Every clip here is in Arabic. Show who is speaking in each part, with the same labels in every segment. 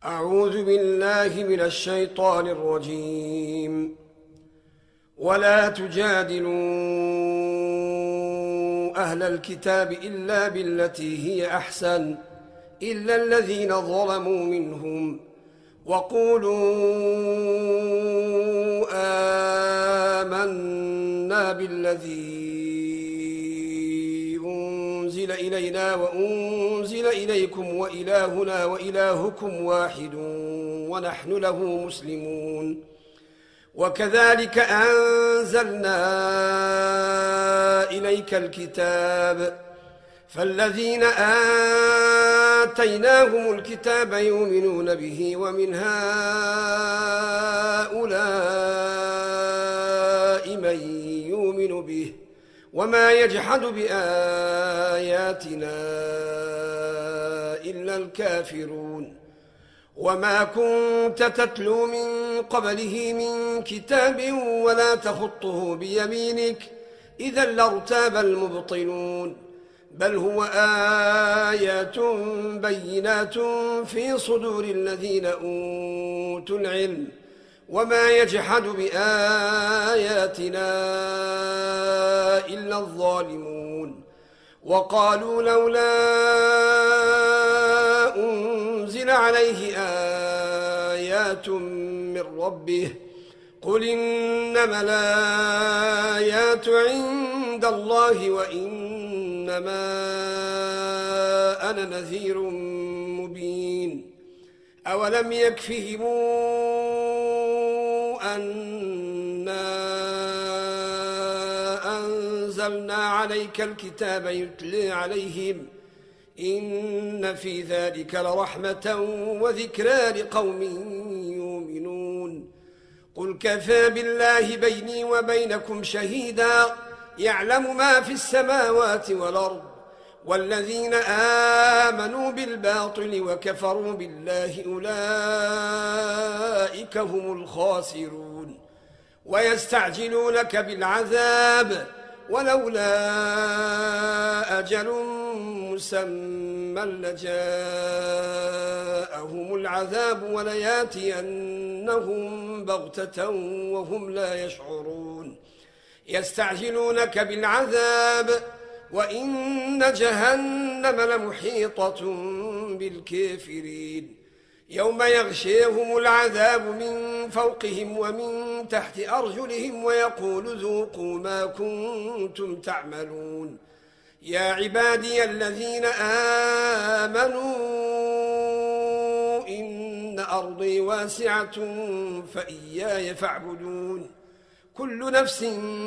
Speaker 1: أعوذ بالله من الشيطان الرجيم. ولا تجادلوا أهل الكتاب إلا بالتي هي أحسن إلا الذين ظلموا منهم وقولوا آمنا بالذي أنزل إلينا وأنزل إليكم وإلهنا وإلهكم واحد ونحن له مسلمون. وكذلك أنزلنا إليك الكتاب فالذين آتيناهم الكتاب يؤمنون به ومن هؤلاء من يؤمن به وما يجحد بآياتنا إلا الكافرون. وما كنت تتلو من قبله من كتاب ولا تخطه بيمينك إذا لارتاب المبطلون بل هو آيات بينات في صدور الذين أوتوا العلم وما يجحد بآياتنا إلا الظالمون. وقالوا لولا أنزل عليه آيات من ربه قل إنما الآيات عند الله وإنما أنا نذير مبين. أولم يكفهم أنا أنزلنا عليك الكتاب يتلى عليهم إن في ذلك لرحمة وذكرى لقوم يؤمنون. قل كفى بالله بيني وبينكم شهيدا يعلم ما في السماوات والأرض والذين آمنوا بالباطل وكفروا بالله أولئك هم الخاسرون. ويستعجلونك بالعذاب ولولا أجل مسمى لجاءهم العذاب ولياتينهم بغتة وهم لا يشعرون. يستعجلونك بالعذاب وإن جهنم لمحيطة بالكافرين يوم يغشيهم العذاب من فوقهم ومن تحت أرجلهم ويقول ذوقوا ما كنتم تعملون. يا عبادي الذين آمنوا إن أرضي واسعة فإياي فاعبدون. كل نفس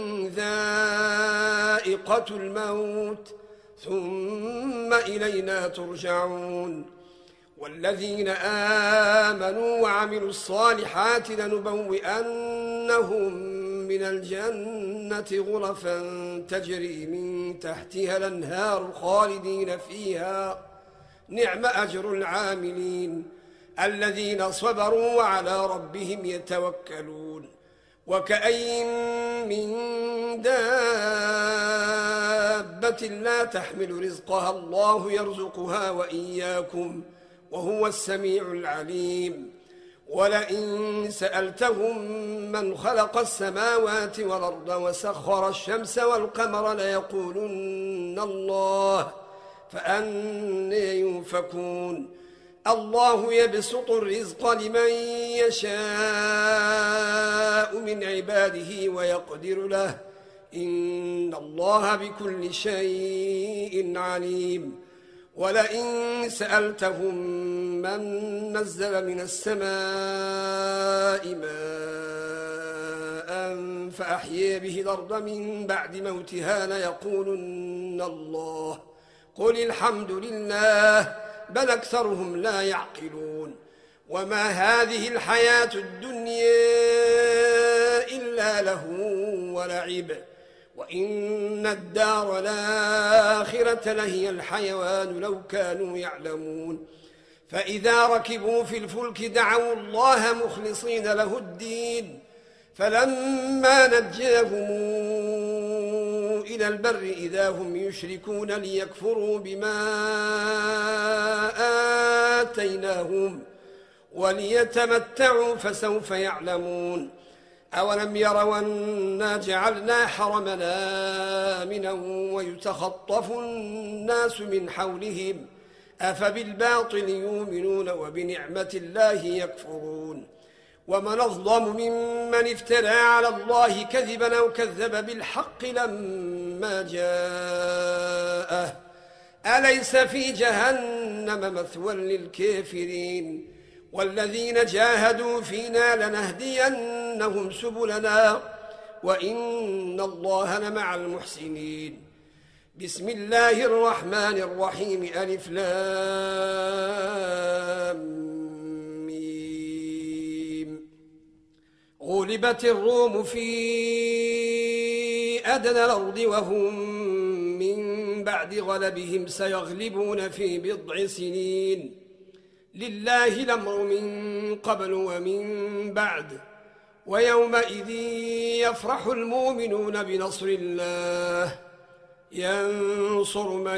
Speaker 1: ذائقة الموت ثم إلينا ترجعون. والذين آمنوا وعملوا الصالحات لنبوئنهم من الجنة غرفا تجري من تحتها الأنهار خالدين فيها نعم أجر العاملين الذين صبروا وعلى ربهم يتوكلون. وكأين من دابة لا تحمل رزقها الله يرزقها وإياكم وهو السميع العليم. ولئن سألتهم من خلق السماوات والأرض وسخر الشمس والقمر ليقولن الله فأنى يؤفكون. الله يبسط الرزق لمن يشاء من عباده ويقدر له إن الله بكل شيء عليم. ولئن سألتهم من نزل من السماء ماء فأحيي به الأرض من بعد موتها ليقولن الله قل الحمد لله بل أكثرهم لا يعقلون. وما هذه الحياة الدنيا إلا لهو ولعب وإن الدار الآخرة لهي الحيوان لو كانوا يعلمون. فإذا ركبوا في الفلك دعوا الله مخلصين له الدين فلما نجاهم إلى البر إذا هم يشركون ليكفروا بما آتيناهم وليتمتعوا فسوف يعلمون أولم يروا أنا جعلنا حرمنا آمنا ويتخطف الناس من حولهم أفبالباطل يؤمنون وبنعمة الله يكفرون ومن أظلم ممن افترى على الله كذبا أو كذب بالحق لما جاءه أليس في جهنم مثوى للكافرين والذين جاهدوا فينا لنهدينهم سبلنا وإن الله لمع المحسنين بسم الله الرحمن الرحيم ألف لام ميم غلبت الروم في أدنى الأرض وهم من بعد غلبهم سيغلبون في بضع سنين لله الأمر من قبل ومن بعد ويومئذ يفرح المؤمنون بنصر الله ينصر من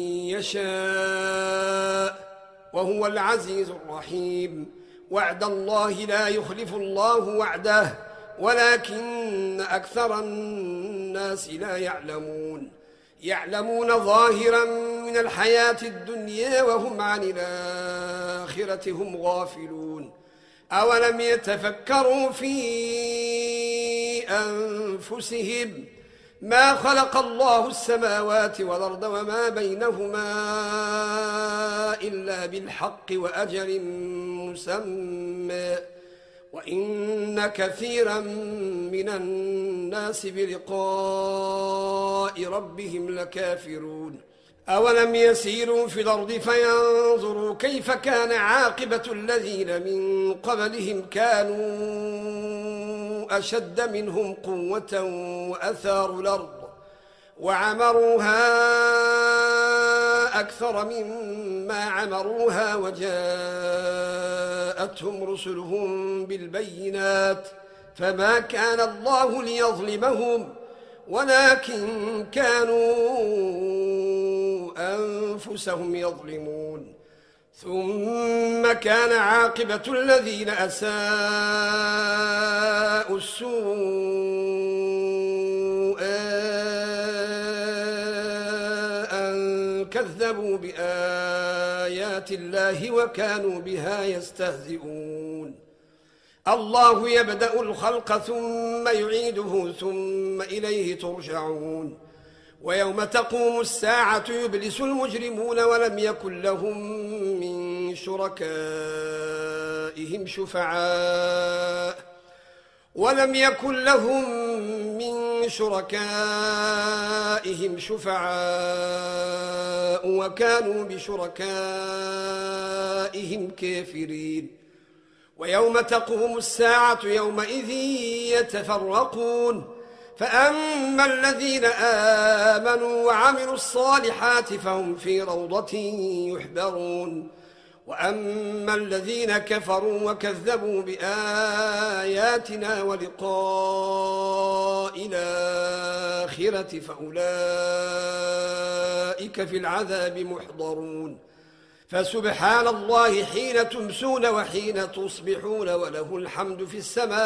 Speaker 1: يشاء وهو العزيز الرحيم وعد الله لا يخلف الله وعده ولكن أكثر الناس لا يعلمون ظاهرا من الحياة الدنيا وهم عن الآخرة هم غافلون أولم يتفكروا في أنفسهم ما خلق الله السماوات والأرض وما بينهما إلا بالحق وأجل مسمى وإن كثيرا من الناس بلقاء ربهم لكافرون أولم يسيروا في الأرض فينظروا كيف كان عاقبة الذين من قبلهم كانوا أشد منهم قوة وأثاروا الأرض وعمروها أكثر مما عمروها وجاءتهم رسلهم بالبينات فما كان الله ليظلمهم ولكن كانوا أنفسهم يظلمون ثم كان عاقبة الذين أساءوا السوء أن كذبوا بآيات الله وكانوا بها يستهزئون الله يبدأ الخلق ثم يعيده ثم إليه ترجعون ويوم تقوم الساعة يبلس المجرمون ولم يكن لهم من شركائهم شفعاء وكانوا بشركائهم كافرين ويوم تقوم الساعة يومئذ يتفرقون فأما الذين آمنوا وعملوا الصالحات فهم في روضة يحبرون وأما الذين كفروا وكذبوا بآياتنا ولقاء الآخرة فأولئك في العذاب محضرون فسبحان الله حين تمسون وحين تصبحون وله الحمد في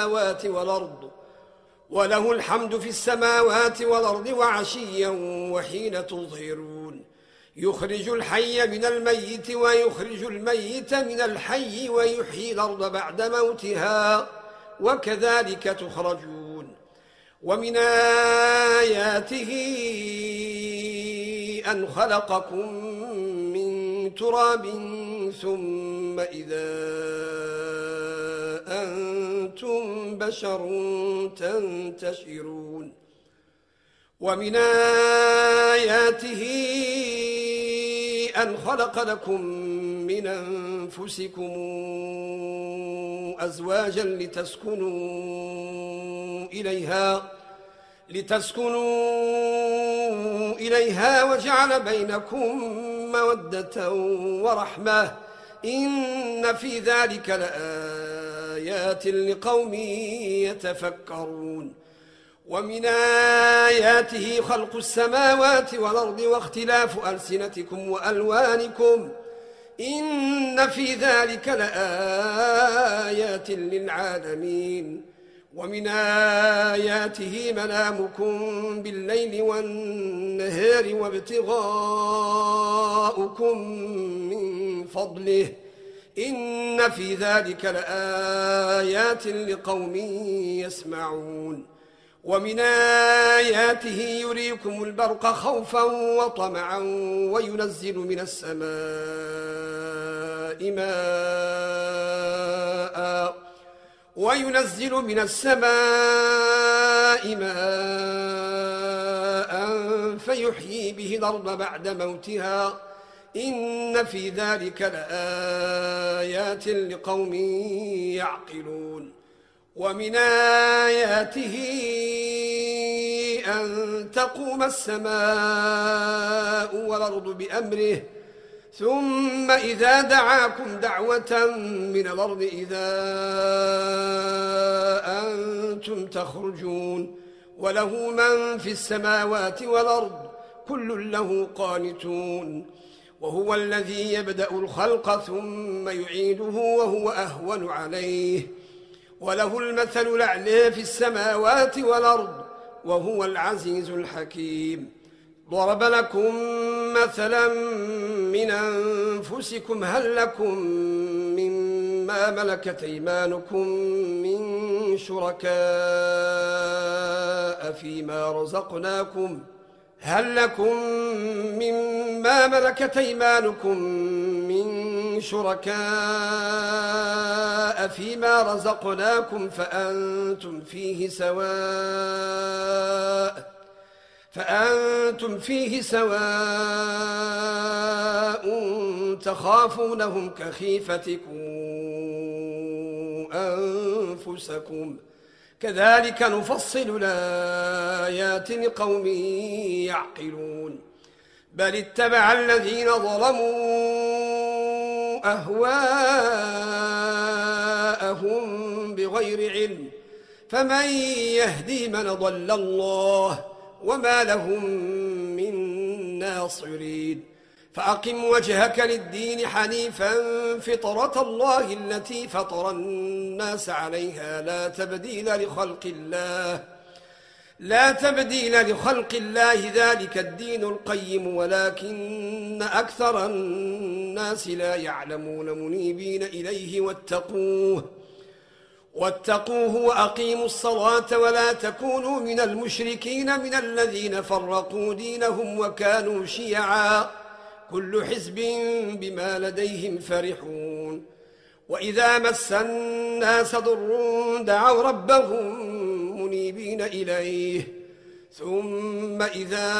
Speaker 1: السماوات والأرض وعشيا وحين تظهرون يخرج الحي من الميت ويخرج الميت من الحي ويحيي الأرض بعد موتها وكذلك تخرجون ومن آياته أن خلقكم من تراب ثم إذا أنتم بشر تنتشرون ومن آياته أن خلق لكم من أنفسكم أزواجا لتسكنوا إليها وجعل بينكم مودة ورحمة إن في ذلك لآيات لقوم يتفكرون ومن آياته خلق السماوات والأرض واختلاف ألسنتكم وألوانكم إن في ذلك لآيات للعالمين ومن آياته منامكم بالليل والنهار وابتغاؤكم من فضله إن في ذلك لآيات لقوم يسمعون ومن آياته يريكم البرق خوفا وطمعا وينزل من السماء ماء فيحيي به الأرض بعد موتها إن في ذلك لآيات لقوم يعقلون ومن آياته أن تقوم السماء والأرض بأمره ثم إذا دعاكم دعوة من الأرض إذا أنتم تخرجون وله من في السماوات والأرض كل له قانتون وهو الذي يبدأ الخلق ثم يعيده وهو أهون عليه وله المثل الأعلى في السماوات والأرض وهو العزيز الحكيم ضرب لكم مثلا من أنفسكم هل لكم مما ملكت أيمانكم من شركاء فيما رزقناكم فأنتم فيه سواء تخافونهم كخيفتكم أنفسكم كذلك نفصل الآيات لقوم يعقلون بل اتبع الذين ظلموا أهواءهم بغير علم فمن يهدي من ضل الله وما لهم من ناصرين فأقم وجهك للدين حنيفا فطرة الله التي فطر الناس عليها لا تبديل لخلق الله ذلك الدين القيم ولكن أكثر الناس لا يعلمون منيبين إليه واتقوه وأقيموا الصلاة ولا تكونوا من المشركين من الذين فرقوا دينهم وكانوا شيعا كل حزب بما لديهم فرحون وإذا مس الناس ضر دعوا ربهم منيبين إليه ثم إذا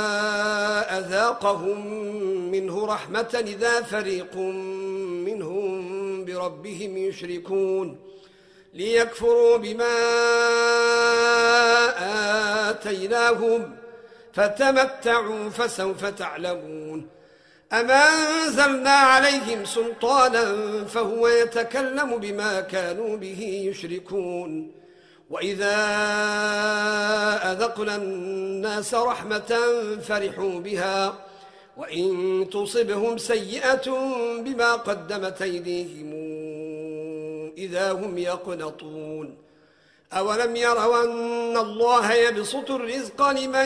Speaker 1: أذاقهم منه رحمة إذا فريق منهم بربهم يشركون ليكفروا بما آتيناهم فتمتعوا فسوف تعلمون أما أنزلنا عليهم سلطانا فهو يتكلم بما كانوا به يشركون وإذا أذقنا الناس رحمة فرحوا بها وإن تصبهم سيئة بما قدمت أيديهم إذا هم يقنطون أولم يروا أن الله يبسط الرزق لمن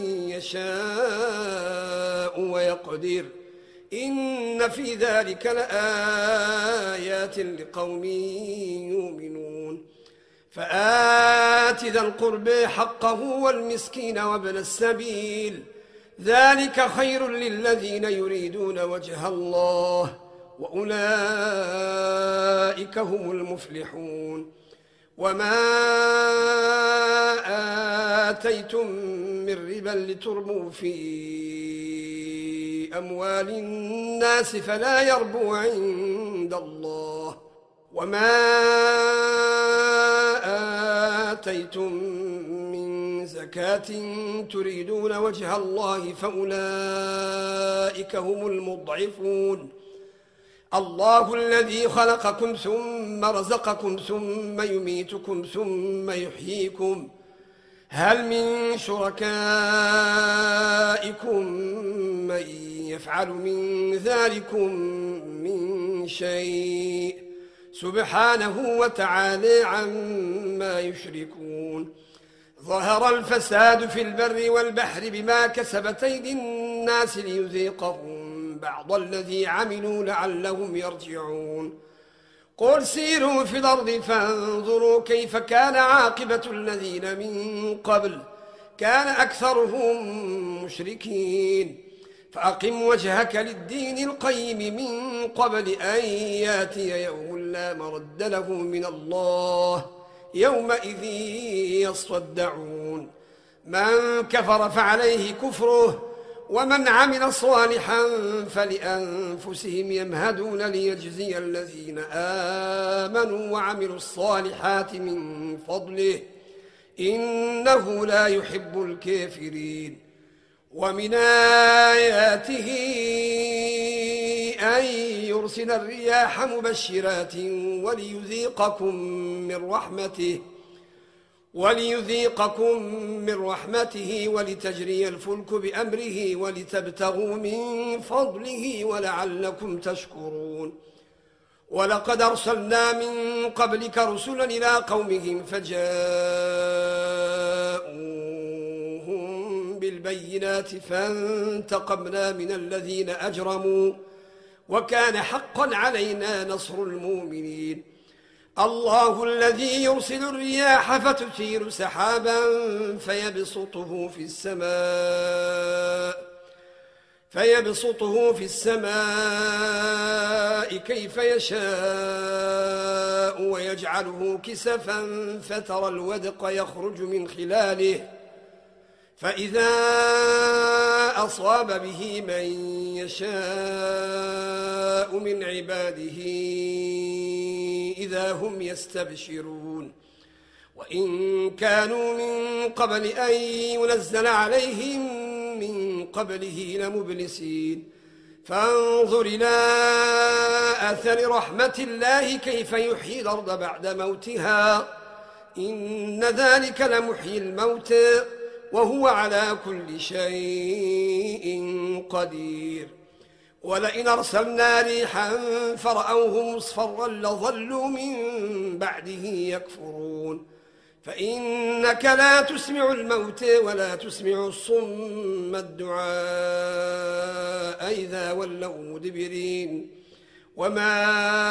Speaker 1: يشاء ويقدر إن في ذلك لآيات لقوم يؤمنون فآت ذا القربى حقه والمسكين وابن السبيل ذلك خير للذين يريدون وجه الله وأولئك هم المفلحون وما آتيتم من ربا لتربوا في أموال الناس فلا يربو عند الله وما آتيتم من زكاة تريدون وجه الله فأولئك هم المضعفون الله الذي خلقكم ثم رزقكم ثم يميتكم ثم يحييكم هل من شركائكم من يفعل من ذلكم من شيء سبحانه وتعالى عما يشركون. ظهر الفساد في البر والبحر بما كسبت أيدي الناس ليذيقهم بعض الذي عملوا لعلهم يرجعون. قل سيروا في الأرض فانظروا كيف كان عاقبة الذين من قبل كان أكثرهم مشركين. فأقم وجهك للدين القيم من قبل أن ياتي يوم لا مرد له من الله يومئذ يصدعون. من كفر فعليه كفره ومن عمل صالحا فلأنفسهم يمهدون ليجزي الذين آمنوا وعملوا الصالحات من فضله إنه لا يحب الكافرين. ومن آياته أن يرسل الرياح مبشرات وليذيقكم من رحمته ولتجري الفلك بأمره ولتبتغوا من فضله ولعلكم تشكرون. ولقد أرسلنا من قبلك رسلا إلى قومهم فجاءوهم بالبينات فانتقمنا من الذين أجرموا وكان حقا علينا نصر المؤمنين. الله الذي يرسل الرياح فتثير سحابا فيبسطه في السماء كيف يشاء ويجعله كسفا فترى الودق يخرج من خلاله فإذا أصاب به من يشاء من عباده إذا هم يستبشرون. وإن كانوا من قبل أن ينزل عليهم من قبله لمبلسين. فانظر إلى أثر رحمة الله كيف يحيي الأرض بعد موتها إن ذلك لمحيي الموتى وهو على كل شيء قدير. ولئن أرسلنا ريحا فرأوه مصفرا لظلوا من بعده يكفرون. فإنك لا تسمع الموتى ولا تسمع الصم الدعاء إذا ولوا مدبرين. وما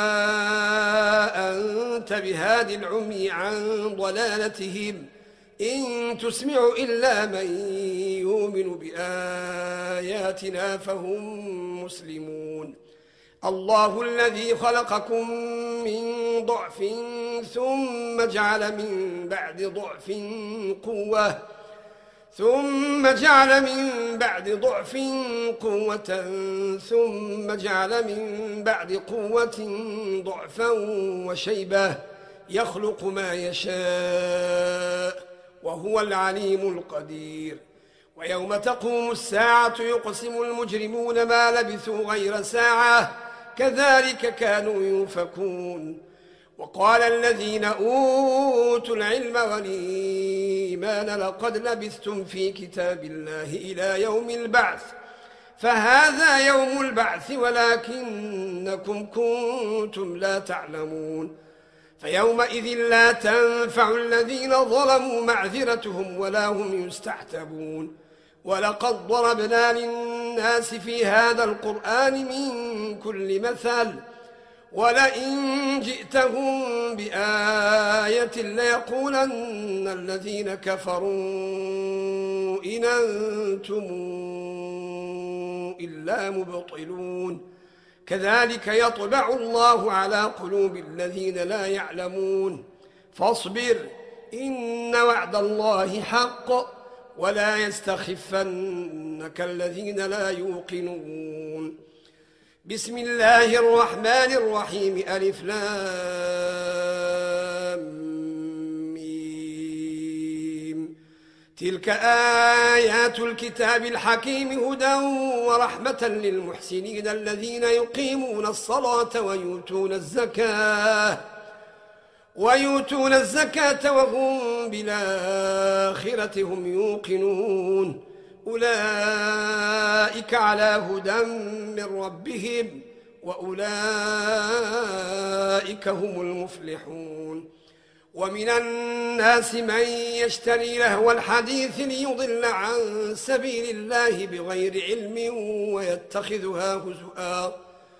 Speaker 1: أنت بهاد العمي عن ضلالتهم إن تسمع إلا من يؤمن بآياتنا فهم مسلمون. الله الذي خلقكم من ضعف ثم جعل من بعد ضعف قوة ثم جعل من بعد قوة ضعفا وشيبة يخلق ما يشاء وهو العليم القدير. ويوم تقوم الساعة يقسم المجرمون ما لبثوا غير ساعة كذلك كانوا يؤفكون. وقال الذين أوتوا العلم والإيمان لقد لبثتم في كتاب الله إلى يوم البعث فهذا يوم البعث ولكنكم كنتم لا تعلمون. فيومئذ لا تنفع الذين ظلموا معذرتهم ولا هم يستعتبون. ولقد ضربنا للناس في هذا القرآن من كل مثل ولئن جئتهم بآية ليقولن الذين كفروا إن أنتم إلا مبطلون. كذلك يطبع الله على قلوب الذين لا يعلمون. فاصبر إن وعد الله حق ولا يستخفنك الذين لا يوقنون. بسم الله الرحمن الرحيم ألف لام ميم. تلك آيات الكتاب الحكيم هدى ورحمة للمحسنين الذين يقيمون الصلاة ويؤتون الزكاة وهم بالآخرة هم يوقنون. أولئك على هدى من ربهم وأولئك هم المفلحون. ومن الناس من يشتري لهو الحديث ليضل عن سبيل الله بغير علم ويتخذها هزؤا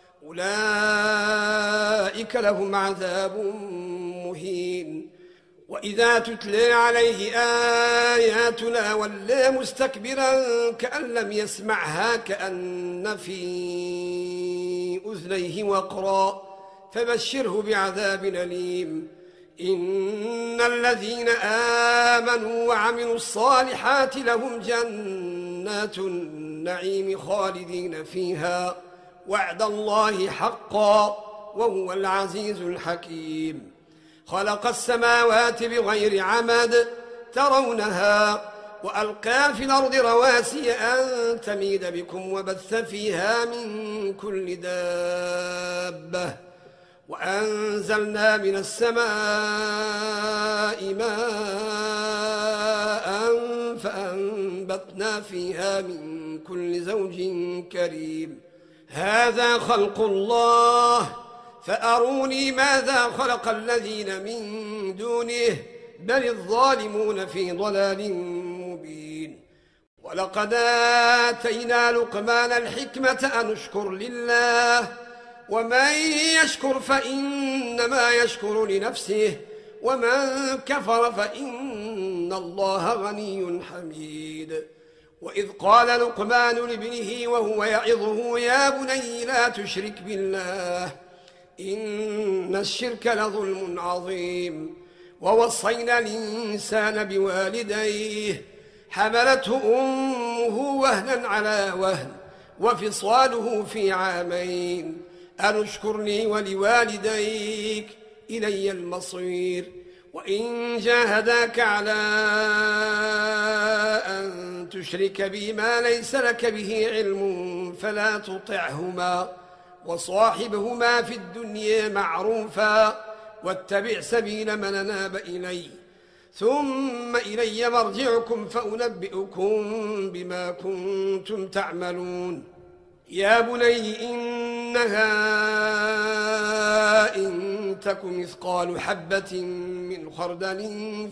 Speaker 1: أولئك لهم عذاب مهين. وإذا تتلى عليه آياتنا ولى مستكبرا كأن لم يسمعها كأن في أذنيه وقرا فبشره بعذاب أليم. إن الذين آمنوا وعملوا الصالحات لهم جنات النعيم خالدين فيها وعد الله حقا وهو العزيز الحكيم. خلق السماوات بغير عمد ترونها وألقى في الأرض رواسي أن تميد بكم وبث فيها من كل دابة وأنزلنا من السماء ماء فأنبتنا فيها من كل زوج كريم. هذا خلق الله فأروني ماذا خلق الذين من دونه بل الظالمون في ضلال مبين. ولقد آتينا لقمان الحكمة أن اشكر لله ومن يشكر فإنما يشكر لنفسه ومن كفر فإن الله غني حميد. وإذ قال لقمان لابنه وهو يعظه يا بني لا تشرك بالله إن الشرك لظلم عظيم. ووصينا الإنسان بوالديه حملته أمه وهنا على وهن وفصاله في عامين أن اشكر لي ولوالديك إلي المصير. وإن جاهداك على أن تشرك بي ما ليس لك به علم فلا تطعهما وصاحبهما في الدنيا معروفا واتبع سبيل من أناب إلي ثم إلي مرجعكم فأنبئكم بما كنتم تعملون. يا بني إنها إن تك مثقال حبة من خردل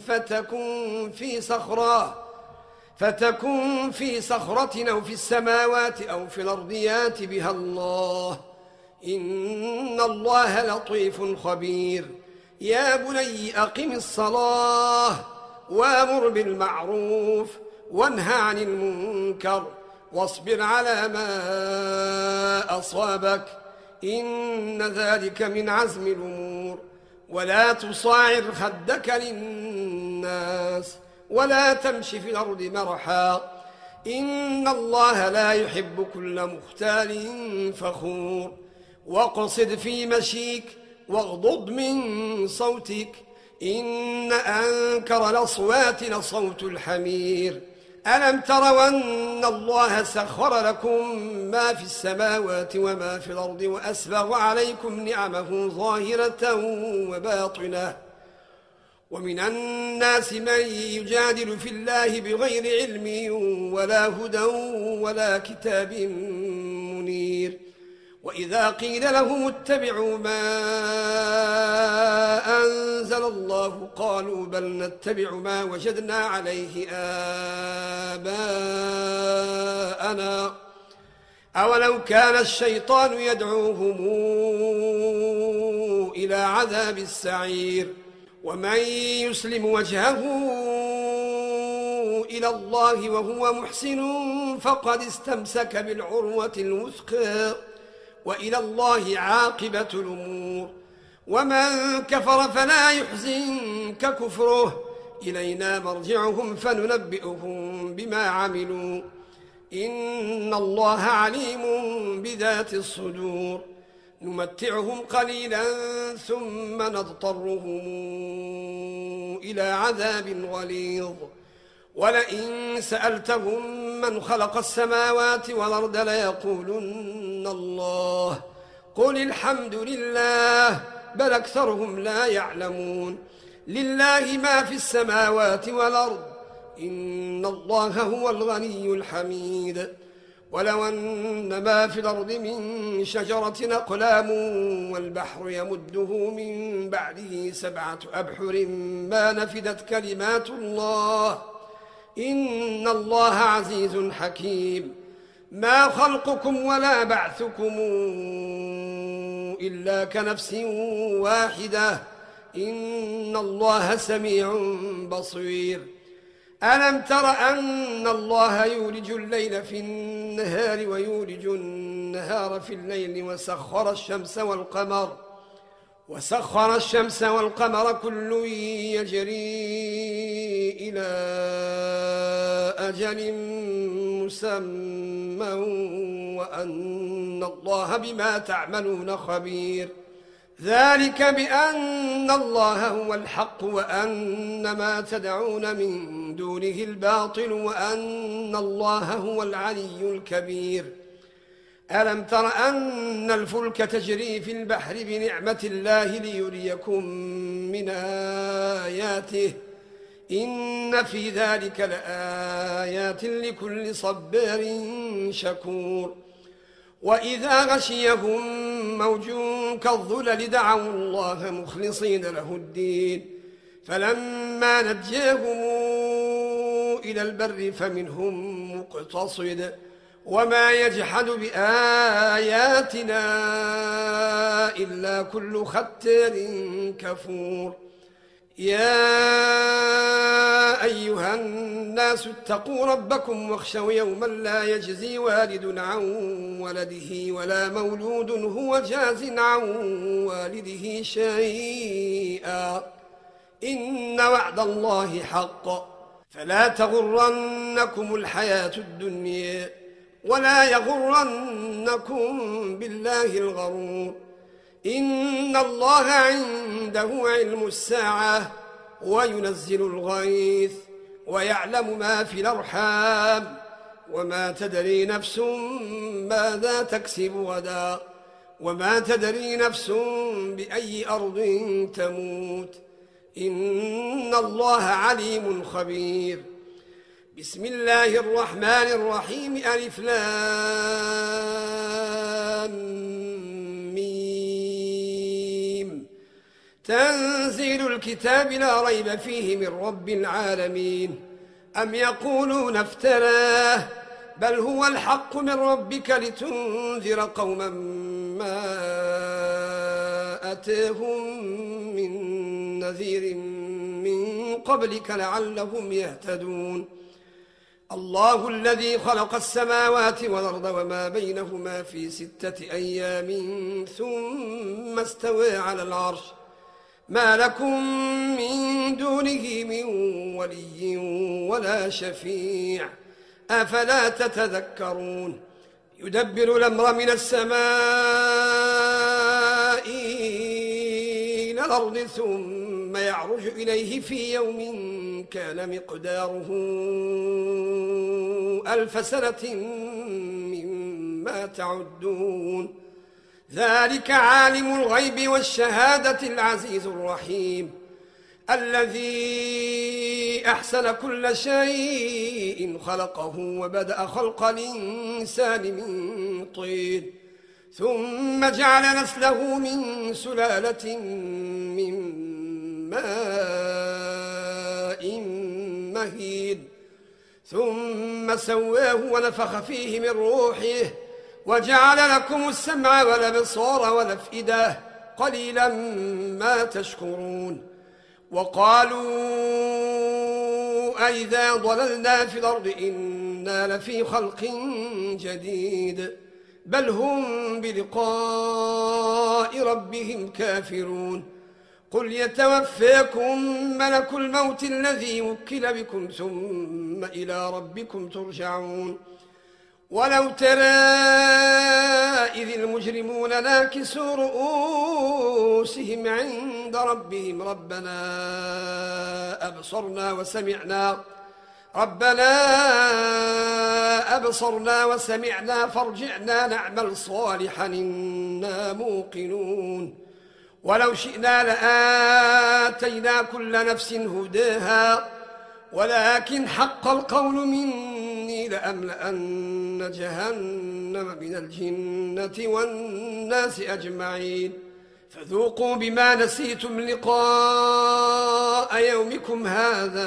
Speaker 1: فتكن في صخرة أو في السماوات أو في الأرض يات بها الله إن الله لطيف خبير. يا بني أقم الصلاة وأمر بالمعروف وانهى عن المنكر واصبر على ما أصابك إن ذلك من عزم الأمور. ولا تصاعر خدك للناس ولا تمش في الأرض مرحا إن الله لا يحب كل مختال فخور. واقصد في مشيك واغضض من صوتك إن أنكر الأصوات لصوت الحمير. ألم تروا أن الله سخر لكم ما في السماوات وما في الأرض وأسبغ عليكم نعمه ظاهرة وباطنة. ومن الناس من يجادل في الله بغير علم ولا هدى ولا كتاب منير. وإذا قيل لهم اتبعوا ما أنزل الله قالوا بل نتبع ما وجدنا عليه آباءنا أولو كان الشيطان يدعوهم إلى عذاب السعير. ومن يسلم وجهه إلى الله وهو محسن فقد استمسك بالعروة الوثقى وإلى الله عاقبة الأمور. ومن كفر فلا يحزنك كفره إلينا مرجعهم فننبئهم بما عملوا إن الله عليم بذات الصدور. نمتعهم قليلا ثم نضطرهم إلى عذاب غليظ. ولئن سألتهم من خلق السماوات والأرض ليقولن الله قل الحمد لله بل أكثرهم لا يعلمون. لله ما في السماوات والأرض إن الله هو الغني الحميد. ولو أن ما في الأرض من شجرة أقلام والبحر يمده من بعده 7 أبحر ما نفدت كلمات الله إن الله عزيز حكيم. ما خلقكم ولا بعثكم إلا كنفس واحدة إن الله سميع بصير. ألم تر أن الله يولج الليل في النهار ويولج النهار في الليل وسخر الشمس والقمر كل يجري إلى أجل مسمى وأن الله بما تعملون خبير. ذلك بأن الله هو الحق وأن ما تدعون من دونه الباطل وأن الله هو العلي الكبير. ألم تر أن الفلك تجري في البحر بنعمة الله ليريكم من آياته إن في ذلك لآيات لكل صبار شكور. وإذا غشيهم موج كالظلل دعوا الله مخلصين له الدين فلما نجاهم إلى البر فمنهم مقتصد وما يجحد بآياتنا إلا كل ختار كفور. يا أيها الناس اتقوا ربكم واخشوا يوما لا يجزي والد عن ولده ولا مولود هو جاز عن والده شيئا إن وعد الله حق فلا تغرنكم الحياة الدنيا ولا يغرنكم بالله الغرور. إن الله عنده علم الساعة وينزل الغيث ويعلم ما في الأرحام وما تدري نفس ماذا تكسب غدا وما تدري نفس بأي أرض تموت إن الله عليم خبير. بسم الله الرحمن الرحيم ألف لام ميم تنزيل الكتاب لا ريب فيه من رب العالمين. أم يقولون افتراه بل هو الحق من ربك لتنذر قوما ما أتاهم من نذير من قبلك لعلهم يهتدون. الله الذي خلق السماوات والأرض وما بينهما في 6 أيام ثم استوى على العرش ما لكم من دونه من ولي ولا شفيع أفلا تتذكرون. يدبر الأمر من السماء إلى الأرض ثم يعرج إليه في يوم كان مقداره 1000 سنة مما تعدون. ذلك عالم الغيب والشهادة العزيز الرحيم الذي أحسن كل شيء خلقه وبدأ خلق الإنسان من طين ثم جعل نسله من سلالة من ماء مهين ثم سواه ونفخ فيه من روحه وجعل لكم السمع والأبصار والأفئدة قليلا ما تشكرون. وقالوا أئذا ضللنا في الأرض إنا لفي خلق جديد بل هم بلقاء ربهم كافرون. قل يتوفاكم ملك الموت الذي وكل بكم ثم إلى ربكم ترجعون. ولو ترى إذ المجرمون ناكسوا رؤوسهم عند ربهم ربنا أبصرنا وسمعنا فارجعنا نعمل صالحا إنا موقنون. ولو شئنا لآتينا كل نفس هداها ولكن حق القول مني لأملأن جهنم من الجنة والناس أجمعين فذوقوا بما نسيتم لقاء يومكم هذا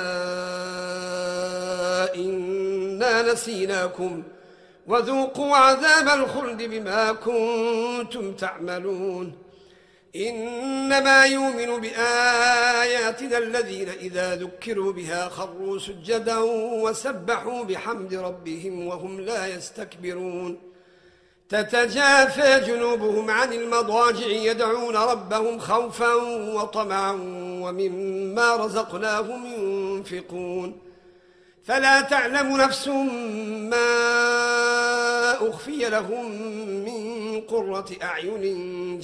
Speaker 1: إنا نسيناكم وذوقوا عذاب الخلد بما كنتم تعملون إنما يؤمن بآياتنا الذين إذا ذكروا بها خروا سجدا وسبحوا بحمد ربهم وهم لا يستكبرون تتجافى جنوبهم عن المضاجع يدعون ربهم خوفا وطمعا ومما رزقناهم ينفقون فلا تعلم نفس ما أخفي لهم من قرة أعين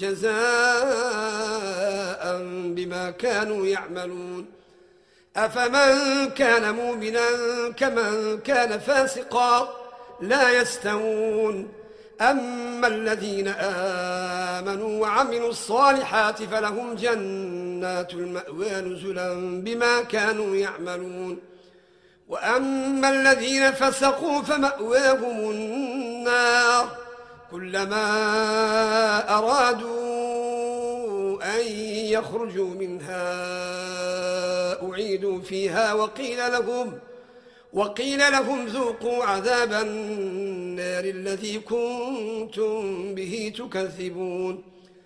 Speaker 1: جزاء بما كانوا يعملون أفمن كان مؤمنا كمن كان فاسقا لا يستوون أما الذين آمنوا وعملوا الصالحات فلهم جنات المأوى نزلا بما كانوا يعملون وأما الذين فسقوا فمأواهم النار كلما أرادوا أن يخرجوا منها أعيدوا فيها وقيل لهم ذوقوا عذاب النار الذي كنتم به تكذبون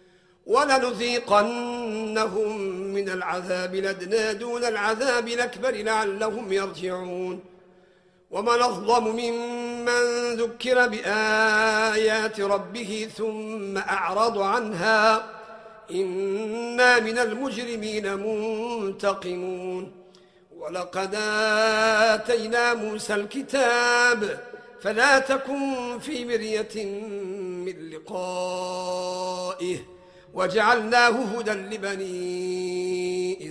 Speaker 1: ولنذيقنهم من العذاب الأدنى دون العذاب الأكبر لعلهم يرجعون ومن أظلم ممن ذكر بآيات ربه ثم أعرض عنها إنا من المجرمين منتقمون ولقد آتينا موسى الكتاب فلا تكن في مرية من لقائه وجعلناه هدى لبني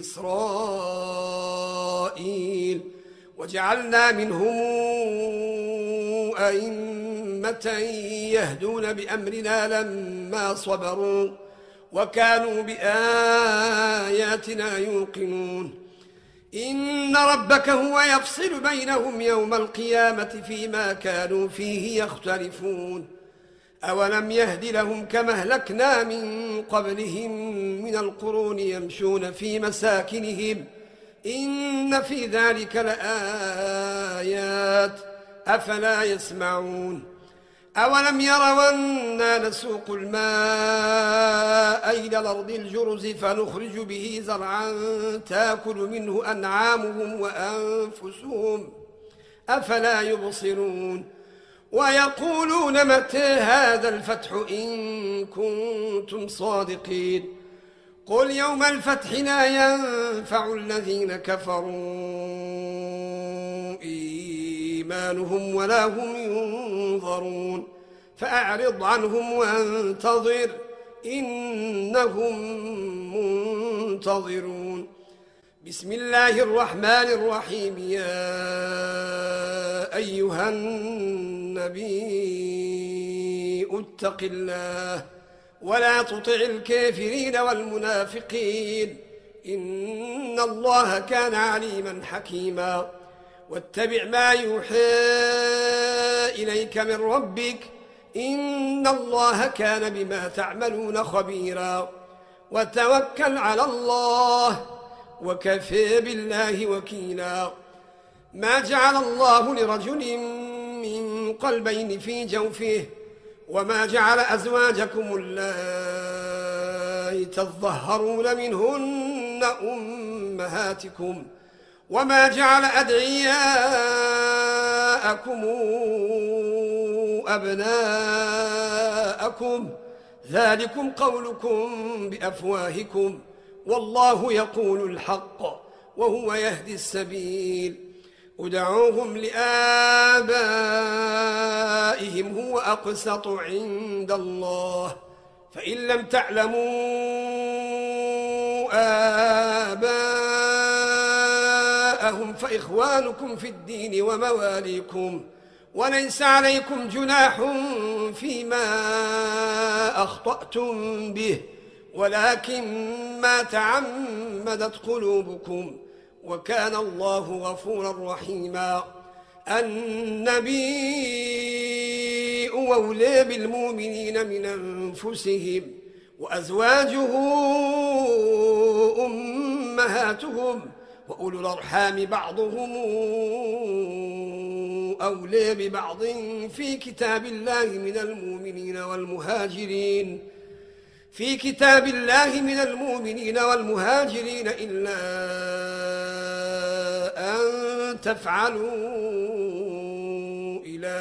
Speaker 1: إسرائيل وجعلنا منهم أئمة يهدون بأمرنا لما صبروا وكانوا بآياتنا يوقنون إن ربك هو يفصل بينهم يوم القيامة فيما كانوا فيه يختلفون أولم يهد لهم كما أهلكنا من قبلهم من القرون يمشون في مساكنهم إن في ذلك لآيات أفلا يسمعون أولم يروا أنا نسوق الماء إلى الأرض الجرز فنخرج به زرعا تأكل منه أنعامهم وأنفسهم أفلا يبصرون ويقولون متى هذا الفتح إن كنتم صادقين قل يوم الفتح لا ينفع الذين كفروا إيمانهم ولا هم ينظرون فأعرض عنهم وانتظر إنهم منتظرون بسم الله الرحمن الرحيم يا أيها النبي اتق الله ولا تطع الكافرين والمنافقين إن الله كان عليما حكيما واتبع ما يوحى إليك من ربك إن الله كان بما تعملون خبيرا وتوكل على الله وكفى بالله وكيلا ما جعل الله لرجل من قلبين في جوفه وما جعل أزواجكم اللائي تظهرون منهن أمهاتكم وما جعل أدعياءكم أبناءكم ذلكم قولكم بأفواهكم والله يقول الحق وهو يهدي السبيل ادعوهم لآبائهم هو أقسط عند الله فإن لم تعلموا آباءهم فإخوانكم في الدين ومواليكم وليس عليكم جناح فيما أخطأتم به ولكن ما تعمدت قلوبكم وكان الله غفورا رحيما. النبي أولى بالمؤمنين من أنفسهم وأزواجه أمهاتهم وأولو الأرحام بعضهم أولى ببعض في كتاب الله من المؤمنين والمهاجرين إلا أن تفعلوا إلى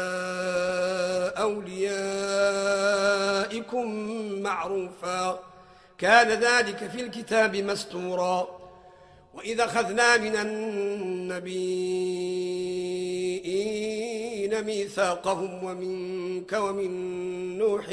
Speaker 1: أوليائكم معروفا كان ذلك في الكتاب مستورا. وإذا أخذنا من النبيين ميثاقهم ومنك ومن نوح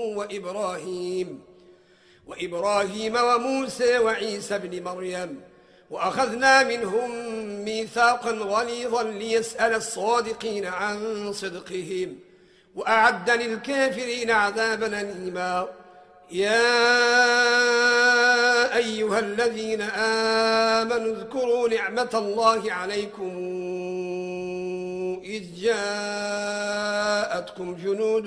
Speaker 1: وإبراهيم وموسى وعيسى بن مريم وأخذنا منهم ميثاقا غليظا ليسأل الصادقين عن صدقهم وأعد للكافرين عذابا أليما. يا أيها الذين آمنوا اذكروا نعمة الله عليكم إذ جاءتكم جنود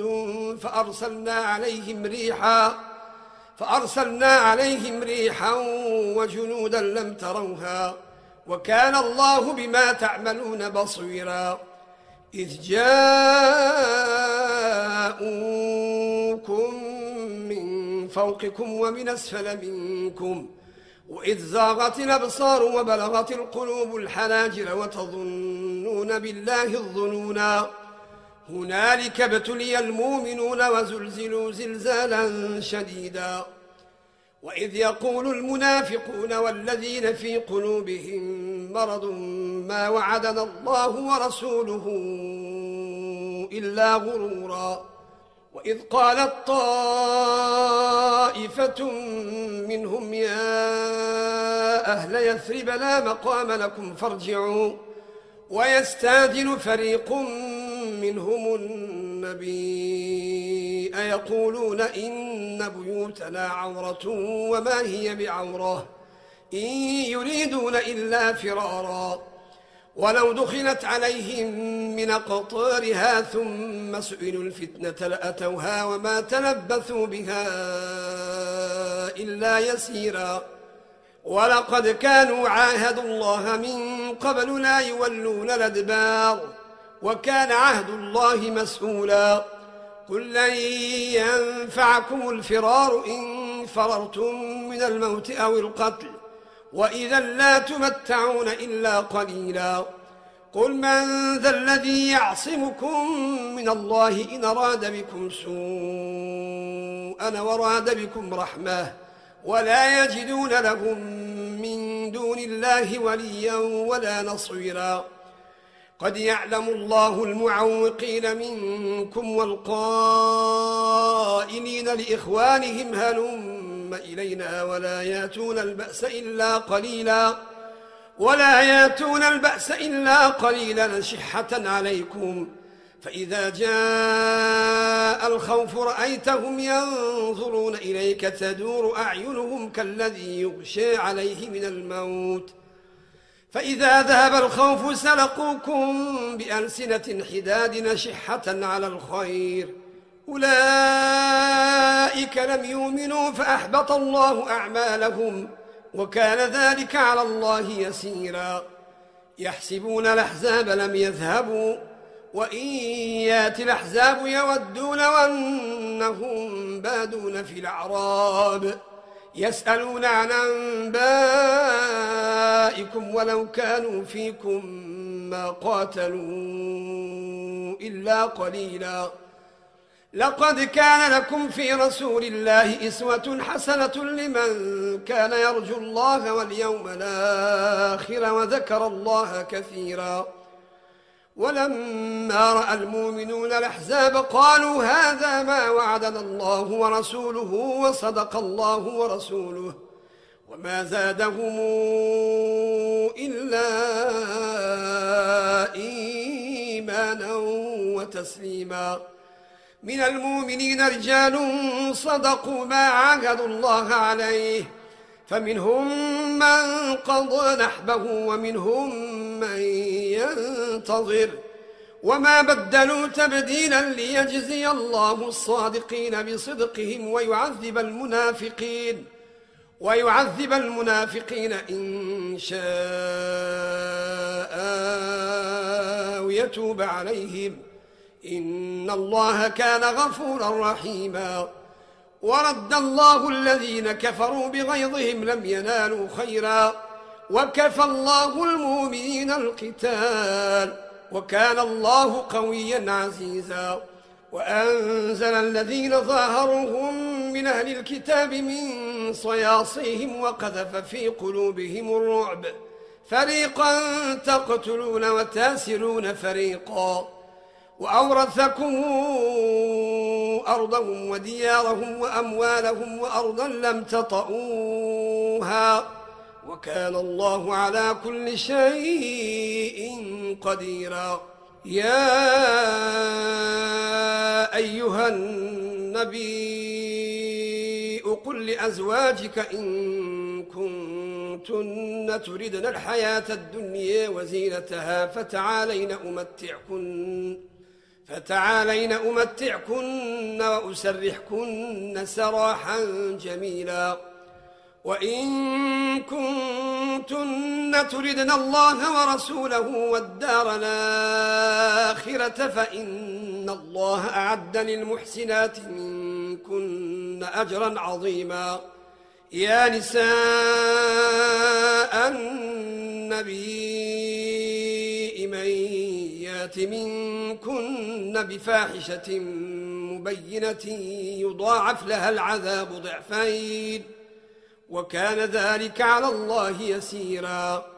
Speaker 1: فأرسلنا عليهم ريحا وجنودا لم تروها وكان الله بما تعملون بصيرا. إذ جاءوكم من فوقكم ومن أسفل منكم وإذ زاغت الأبصار وبلغت القلوب الحناجر وتظنون بالله الظنونا هنالك ابتلي المؤمنون وزلزلوا زلزالا شديدا. وإذ يقول المنافقون والذين في قلوبهم مرض ما وعدنا الله ورسوله إلا غرورا. وإذ قالت طائفة منهم يا أهل يثرب لا مقام لكم فارجعوا ويستأذن فريق منهم النبي يقولون إن بيوتنا عورة وما هي بعورة إن يريدون إلا فرارا ولو دخلت عليهم من أقطارها ثم سئلوا الفتنة لأتوها وما تلبثوا بها إلا يسيرا. ولقد كانوا عاهدوا الله من قبل لا يولون الأدبار وكان عهد الله مسؤولا. قل لن ينفعكم الفرار إن فررتم من الموت أو القتل وإذا لا تمتعون إلا قليلا. قل من ذا الذي يعصمكم من الله إن أراد بكم سوءا وراد بكم رحمة ولا يجدون لهم من دون الله وليا ولا نصيرا. قد يعلم الله المعوقين منكم والقائلين لإخوانهم هلم إلينا ولا يأتون البأس إلا قليلا شحة عليكم. فإذا جاء الخوف رأيتهم ينظرون إليك تدور أعينهم كالذي يغشى عليه من الموت فإذا ذهب الخوف سلقوكم بألسنة حداد نشحة على الخير أولئك لم يؤمنوا فأحبط الله أعمالهم وكان ذلك على الله يسيرا. يحسبون الأحزاب لم يذهبوا وإن يأتي الأحزاب يودون وأنهم بادون في الأعراب يسألون عن أنبائكم ولو كانوا فيكم ما قاتلوا إلا قليلا. لقد كان لكم في رسول الله أسوة حسنة لمن كان يرجو الله واليوم الآخر وذكر الله كثيرا. ولما رأى المؤمنون الأحزاب قالوا هذا ما وعدنا الله ورسوله وصدق الله ورسوله وما زادهم إلا إيمانا وتسليما. من المؤمنين رجال صدقوا ما عاهدوا الله عليه فمنهم من قضى نحبه ومنهم من ينتظر وما بدلوا تبديلا ليجزي الله الصادقين بصدقهم ويعذب المنافقين إن شاء أو يتوب عليهم إن الله كان غفورا رحيما. ورد الله الذين كفروا بغيظهم لم ينالوا خيرا وكفى الله المؤمنين القتال وكان الله قويا عزيزا. وأنزل الذين ظاهروهم من أهل الكتاب من صياصيهم وقذف في قلوبهم الرعب فريقا تقتلون وتاسرون فريقا وأورثكم أرضهم وديارهم وأموالهم وأرضا لم تطئوها وكان الله على كل شيء قديرا. يا أيها النبي قل لأزواجك إن كنتن تردن الحياة الدنيا وزينتها فتعالين أمتعكن وأسرحكن سراحا جميلا. وإن كنتن تردن الله ورسوله والدار الآخرة فإن الله أعد للمحسنات منكن أجرا عظيما. يا نساء النبي من يات منكن بفاحشة مبينة يضاعف لها العذاب ضعفين وكان ذلك على الله يسيرا.